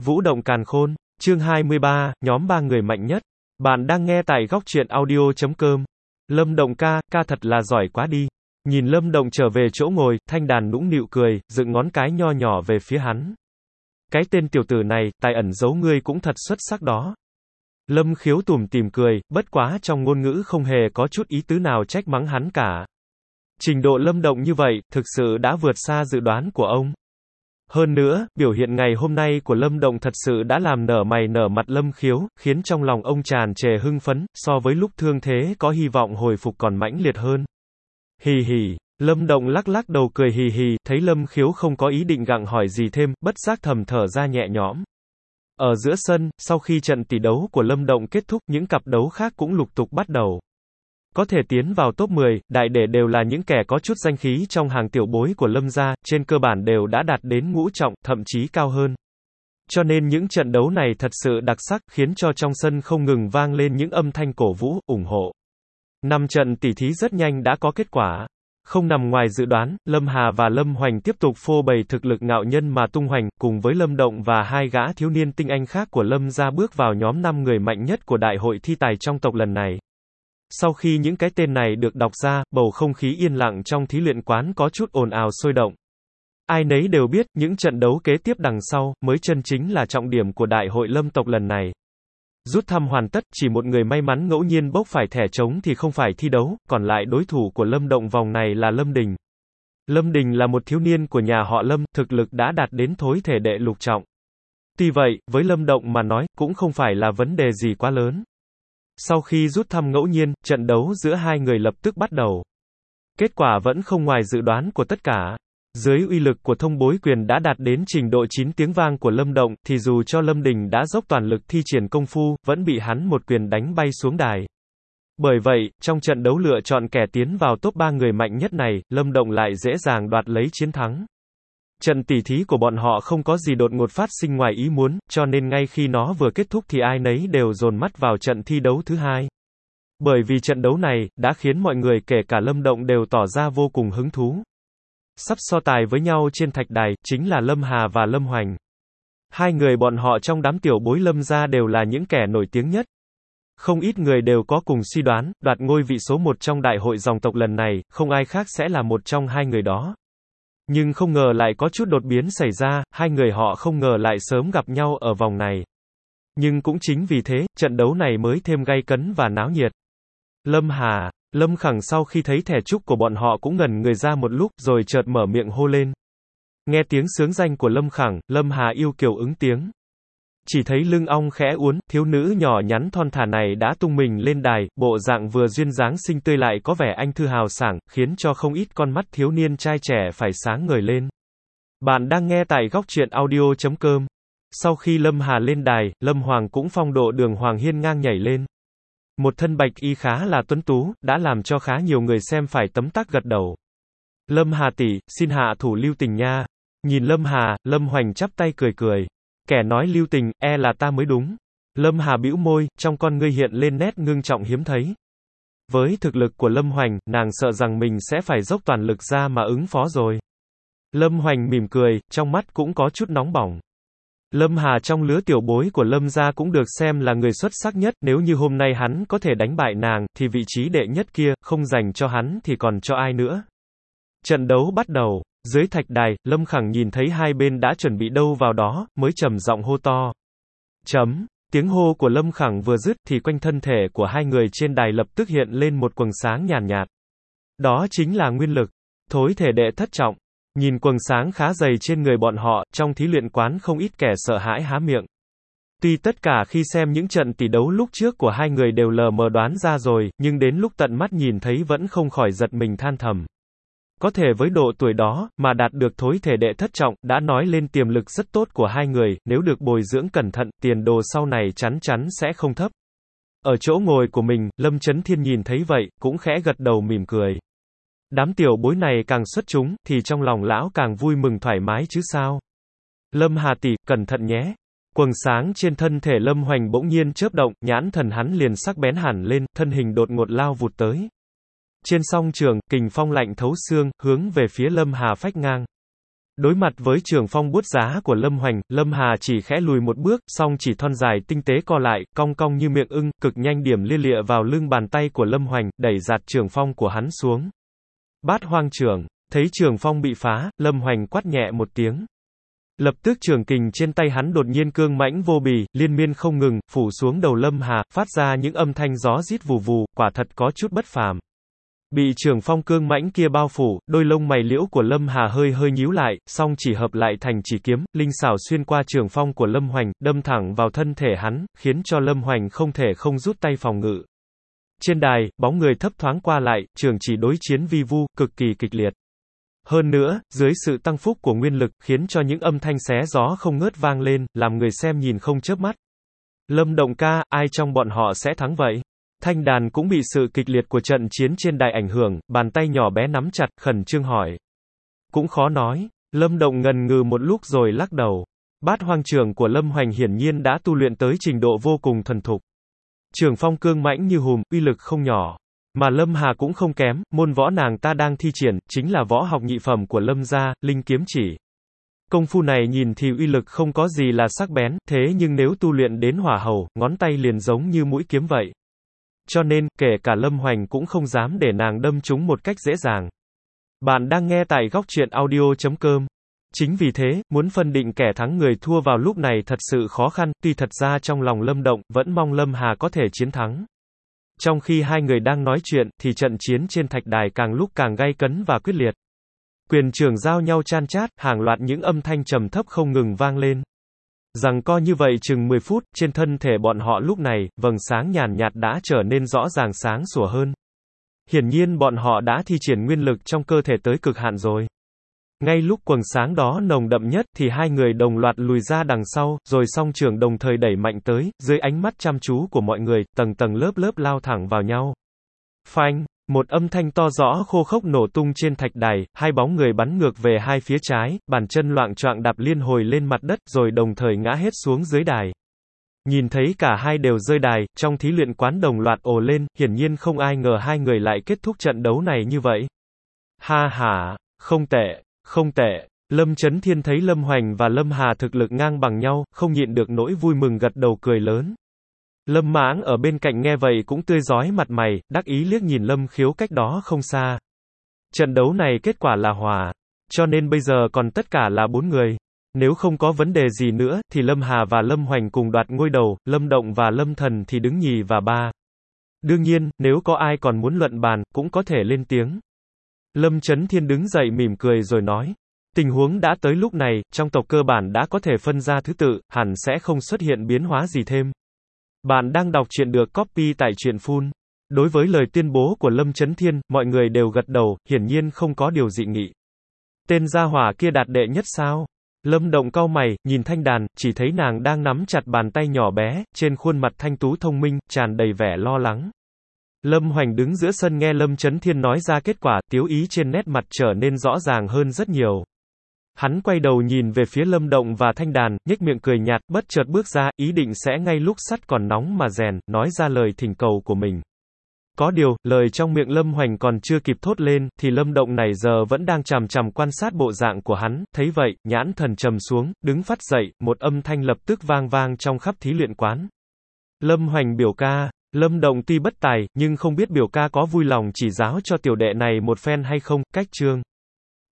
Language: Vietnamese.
Vũ động càn khôn, chương 23, nhóm 3 người mạnh nhất. Bạn đang nghe tại góc truyện audio.com. Lâm Động ca thật là giỏi quá đi. Nhìn Lâm Động trở về chỗ ngồi, Thanh Đàn nũng nịu cười, dựng ngón cái nho nhỏ về phía hắn. Cái tên tiểu tử này, tài ẩn giấu ngươi cũng thật xuất sắc đó. Lâm Khiếu tủm tỉm cười, bất quá trong ngôn ngữ không hề có chút ý tứ nào trách mắng hắn cả. Trình độ Lâm Động như vậy, thực sự đã vượt xa dự đoán của ông. Hơn nữa, biểu hiện ngày hôm nay của Lâm Động thật sự đã làm nở mày nở mặt Lâm Khiếu, khiến trong lòng ông tràn trề hưng phấn, so với lúc thương thế có hy vọng hồi phục còn mãnh liệt hơn. Hì hì, Lâm Động lắc lắc đầu cười hì hì, thấy Lâm Khiếu không có ý định gặng hỏi gì thêm, bất giác thầm thở ra nhẹ nhõm. Ở giữa sân, sau khi trận tỷ đấu của Lâm Động kết thúc, những cặp đấu khác cũng lục tục bắt đầu. Có thể tiến vào top 10, đại để đều là những kẻ có chút danh khí trong hàng tiểu bối của Lâm gia, trên cơ bản đều đã đạt đến ngũ trọng, thậm chí cao hơn. Cho nên những trận đấu này thật sự đặc sắc, khiến cho trong sân không ngừng vang lên những âm thanh cổ vũ, ủng hộ. 5 trận tỉ thí rất nhanh đã có kết quả. Không nằm ngoài dự đoán, Lâm Hà và Lâm Hoành tiếp tục phô bày thực lực ngạo nhân mà tung hoành, cùng với Lâm Động và hai gã thiếu niên tinh anh khác của Lâm gia bước vào nhóm 5 người mạnh nhất của đại hội thi tài trong tộc lần này. Sau khi những cái tên này được đọc ra, bầu không khí yên lặng trong thí luyện quán có chút ồn ào sôi động. Ai nấy đều biết, những trận đấu kế tiếp đằng sau, mới chân chính là trọng điểm của đại hội Lâm tộc lần này. Rút thăm hoàn tất, chỉ một người may mắn ngẫu nhiên bốc phải thẻ trống thì không phải thi đấu, còn lại đối thủ của Lâm Động vòng này là Lâm Đình. Lâm Đình là một thiếu niên của nhà họ Lâm, thực lực đã đạt đến thối thể đệ lục trọng. Tuy vậy, với Lâm Động mà nói, cũng không phải là vấn đề gì quá lớn. Sau khi rút thăm ngẫu nhiên, trận đấu giữa hai người lập tức bắt đầu. Kết quả vẫn không ngoài dự đoán của tất cả. Dưới uy lực của thông bối quyền đã đạt đến trình độ 9 tiếng vang của Lâm Động, thì dù cho Lâm Đình đã dốc toàn lực thi triển công phu, vẫn bị hắn một quyền đánh bay xuống đài. Bởi vậy, trong trận đấu lựa chọn kẻ tiến vào top 3 người mạnh nhất này, Lâm Động lại dễ dàng đoạt lấy chiến thắng. Trận tỉ thí của bọn họ không có gì đột ngột phát sinh ngoài ý muốn, cho nên ngay khi nó vừa kết thúc thì ai nấy đều dồn mắt vào trận thi đấu thứ hai. Bởi vì trận đấu này, đã khiến mọi người kể cả Lâm Động đều tỏ ra vô cùng hứng thú. Sắp so tài với nhau trên thạch đài, chính là Lâm Hà và Lâm Hoành. Hai người bọn họ trong đám tiểu bối Lâm gia đều là những kẻ nổi tiếng nhất. Không ít người đều có cùng suy đoán, đoạt ngôi vị số 1 trong đại hội dòng tộc lần này, không ai khác sẽ là một trong hai người đó. Nhưng không ngờ lại có chút đột biến xảy ra, hai người họ không ngờ lại sớm gặp nhau ở vòng này. Nhưng cũng chính vì thế, trận đấu này mới thêm gay cấn và náo nhiệt. Lâm Hà, Lâm Khẳng sau khi thấy thẻ trúc của bọn họ cũng ngẩn người ra một lúc, rồi chợt mở miệng hô lên. Nghe tiếng xướng danh của Lâm Khẳng, Lâm Hà yêu kiều ứng tiếng. Chỉ thấy lưng ong khẽ uốn, thiếu nữ nhỏ nhắn thon thả này đã tung mình lên đài, bộ dạng vừa duyên dáng xinh tươi lại có vẻ anh thư hào sảng, khiến cho không ít con mắt thiếu niên trai trẻ phải sáng ngời lên. Bạn đang nghe tại góc truyện audio.com. Sau khi Lâm Hà lên đài, Lâm Hoàng cũng phong độ đường hoàng hiên ngang nhảy lên. Một thân bạch y khá là tuấn tú, đã làm cho khá nhiều người xem phải tấm tắc gật đầu. Lâm Hà tỷ, xin hạ thủ lưu tình nha. Nhìn Lâm Hà, Lâm Hoành chắp tay cười cười. Kẻ nói lưu tình, e là ta mới đúng. Lâm Hà bĩu môi, trong con ngươi hiện lên nét ngưng trọng hiếm thấy. Với thực lực của Lâm Hoành, nàng sợ rằng mình sẽ phải dốc toàn lực ra mà ứng phó rồi. Lâm Hoành mỉm cười, trong mắt cũng có chút nóng bỏng. Lâm Hà trong lứa tiểu bối của Lâm gia cũng được xem là người xuất sắc nhất, nếu như hôm nay hắn có thể đánh bại nàng, thì vị trí đệ nhất kia, không dành cho hắn thì còn cho ai nữa. Trận đấu bắt đầu. Dưới thạch đài, Lâm Khẳng nhìn thấy hai bên đã chuẩn bị đâu vào đó, mới trầm giọng hô to. Tiếng hô của Lâm Khẳng vừa dứt thì quanh thân thể của hai người trên đài lập tức hiện lên một quầng sáng nhàn nhạt. Đó chính là nguyên lực. Thối thể đệ thất trọng. Nhìn quầng sáng khá dày trên người bọn họ, trong thí luyện quán không ít kẻ sợ hãi há miệng. Tuy tất cả khi xem những trận tỷ đấu lúc trước của hai người đều lờ mờ đoán ra rồi, nhưng đến lúc tận mắt nhìn thấy vẫn không khỏi giật mình than thầm. Có thể với độ tuổi đó, mà đạt được thối thể đệ thất trọng, đã nói lên tiềm lực rất tốt của hai người, nếu được bồi dưỡng cẩn thận, tiền đồ sau này chắn chắn sẽ không thấp. Ở chỗ ngồi của mình, Lâm Chấn Thiên nhìn thấy vậy, cũng khẽ gật đầu mỉm cười. Đám tiểu bối này càng xuất chúng, thì trong lòng lão càng vui mừng thoải mái chứ sao. Lâm Hà tỷ, cẩn thận nhé. Quầng sáng trên thân thể Lâm Hoành bỗng nhiên chớp động, nhãn thần hắn liền sắc bén hẳn lên, thân hình đột ngột lao vụt tới. Trên song trường, kình phong lạnh thấu xương, hướng về phía Lâm Hà phách ngang. Đối mặt với trường phong bút giá của Lâm Hoành, Lâm Hà chỉ khẽ lùi một bước, song chỉ thon dài tinh tế co lại, cong cong như miệng ưng, cực nhanh điểm lia lịa vào lưng bàn tay của Lâm Hoành, đẩy giạt trường phong của hắn xuống. Bát hoang trưởng, thấy trường phong bị phá, Lâm Hoành quát nhẹ một tiếng. Lập tức trường kình trên tay hắn đột nhiên cương mãnh vô bì, liên miên không ngừng, phủ xuống đầu Lâm Hà, phát ra những âm thanh gió rít vù vù, quả thật có chút bất phàm. Bị trường phong cương mãnh kia bao phủ, đôi lông mày liễu của Lâm Hà hơi hơi nhíu lại, song chỉ hợp lại thành chỉ kiếm, linh xảo xuyên qua trường phong của Lâm Hoành, đâm thẳng vào thân thể hắn, khiến cho Lâm Hoành không thể không rút tay phòng ngự. Trên đài, bóng người thấp thoáng qua lại, trường chỉ đối chiến vi vu, cực kỳ kịch liệt. Hơn nữa, dưới sự tăng phúc của nguyên lực, khiến cho những âm thanh xé gió không ngớt vang lên, làm người xem nhìn không chớp mắt. Lâm Động ca, ai trong bọn họ sẽ thắng vậy? Thanh đàn cũng bị sự kịch liệt của trận chiến trên đài ảnh hưởng, bàn tay nhỏ bé nắm chặt, khẩn trương hỏi. Cũng khó nói. Lâm Động ngần ngừ một lúc rồi lắc đầu. Bát hoang trưởng của Lâm Hoành hiển nhiên đã tu luyện tới trình độ vô cùng thuần thục. Trường phong cương mãnh như hùm, uy lực không nhỏ. Mà Lâm Hà cũng không kém, môn võ nàng ta đang thi triển, chính là võ học nhị phẩm của Lâm gia, linh kiếm chỉ. Công phu này nhìn thì uy lực không có gì là sắc bén, thế nhưng nếu tu luyện đến hỏa hầu, ngón tay liền giống như mũi kiếm vậy. Cho nên, kể cả Lâm Hoành cũng không dám để nàng đâm trúng một cách dễ dàng. Bạn đang nghe tại góc truyện audio.com. Chính vì thế, muốn phân định kẻ thắng người thua vào lúc này thật sự khó khăn, tuy thật ra trong lòng Lâm Động, vẫn mong Lâm Hà có thể chiến thắng. Trong khi hai người đang nói chuyện, thì trận chiến trên thạch đài càng lúc càng gay cấn và quyết liệt. Quyền trường giao nhau chan chát, hàng loạt những âm thanh trầm thấp không ngừng vang lên. Rằng co như vậy chừng 10 phút, trên thân thể bọn họ lúc này, vầng sáng nhàn nhạt đã trở nên rõ ràng sáng sủa hơn. Hiển nhiên bọn họ đã thi triển nguyên lực trong cơ thể tới cực hạn rồi. Ngay lúc quầng sáng đó nồng đậm nhất thì hai người đồng loạt lùi ra đằng sau, rồi song trường đồng thời đẩy mạnh tới, dưới ánh mắt chăm chú của mọi người, tầng tầng lớp lớp lao thẳng vào nhau. Phanh! Một âm thanh to rõ khô khốc nổ tung trên thạch đài, hai bóng người bắn ngược về hai phía trái, bàn chân loạng choạng đạp liên hồi lên mặt đất, rồi đồng thời ngã hết xuống dưới đài. Nhìn thấy cả hai đều rơi đài, trong thí luyện quán đồng loạt ồ lên, hiển nhiên không ai ngờ hai người lại kết thúc trận đấu này như vậy. Ha ha, không tệ, không tệ. Lâm Chấn Thiên thấy Lâm Hoành và Lâm Hà thực lực ngang bằng nhau, không nhịn được nỗi vui mừng gật đầu cười lớn. Lâm Mãng ở bên cạnh nghe vậy cũng tươi rói mặt mày, đắc ý liếc nhìn Lâm Khiếu cách đó không xa. Trận đấu này kết quả là hòa, cho nên bây giờ còn tất cả là 4 người. Nếu không có vấn đề gì nữa, thì Lâm Hà và Lâm Hoành cùng đoạt ngôi đầu, Lâm Động và Lâm Thần thì đứng nhì và ba. Đương nhiên, nếu có ai còn muốn luận bàn, cũng có thể lên tiếng. Lâm Chấn Thiên đứng dậy mỉm cười rồi nói. Tình huống đã tới lúc này, trong tộc cơ bản đã có thể phân ra thứ tự, hẳn sẽ không xuất hiện biến hóa gì thêm. Bạn đang đọc truyện được copy tại truyện Full. Đối với lời tuyên bố của Lâm Chấn Thiên, mọi người đều gật đầu, hiển nhiên không có điều dị nghị. Tên gia hỏa kia đạt đệ nhất sao? Lâm Động cau mày, nhìn Thanh Đàn, chỉ thấy nàng đang nắm chặt bàn tay nhỏ bé, trên khuôn mặt thanh tú thông minh, tràn đầy vẻ lo lắng. Lâm Hoành đứng giữa sân nghe Lâm Chấn Thiên nói ra kết quả, tiếu ý trên nét mặt trở nên rõ ràng hơn rất nhiều. Hắn quay đầu nhìn về phía Lâm Động và Thanh Đàn, nhếch miệng cười nhạt, bất chợt bước ra, ý định sẽ ngay lúc sắt còn nóng mà rèn, nói ra lời thỉnh cầu của mình. Có điều, lời trong miệng Lâm Hoành còn chưa kịp thốt lên, thì Lâm Động này giờ vẫn đang chằm chằm quan sát bộ dạng của hắn, thấy vậy, nhãn thần trầm xuống, đứng phắt dậy, một âm thanh lập tức vang vang trong khắp thí luyện quán. Lâm Hoành biểu ca. Lâm Động tuy bất tài, nhưng không biết biểu ca có vui lòng chỉ giáo cho tiểu đệ này một phen hay không, cách chương.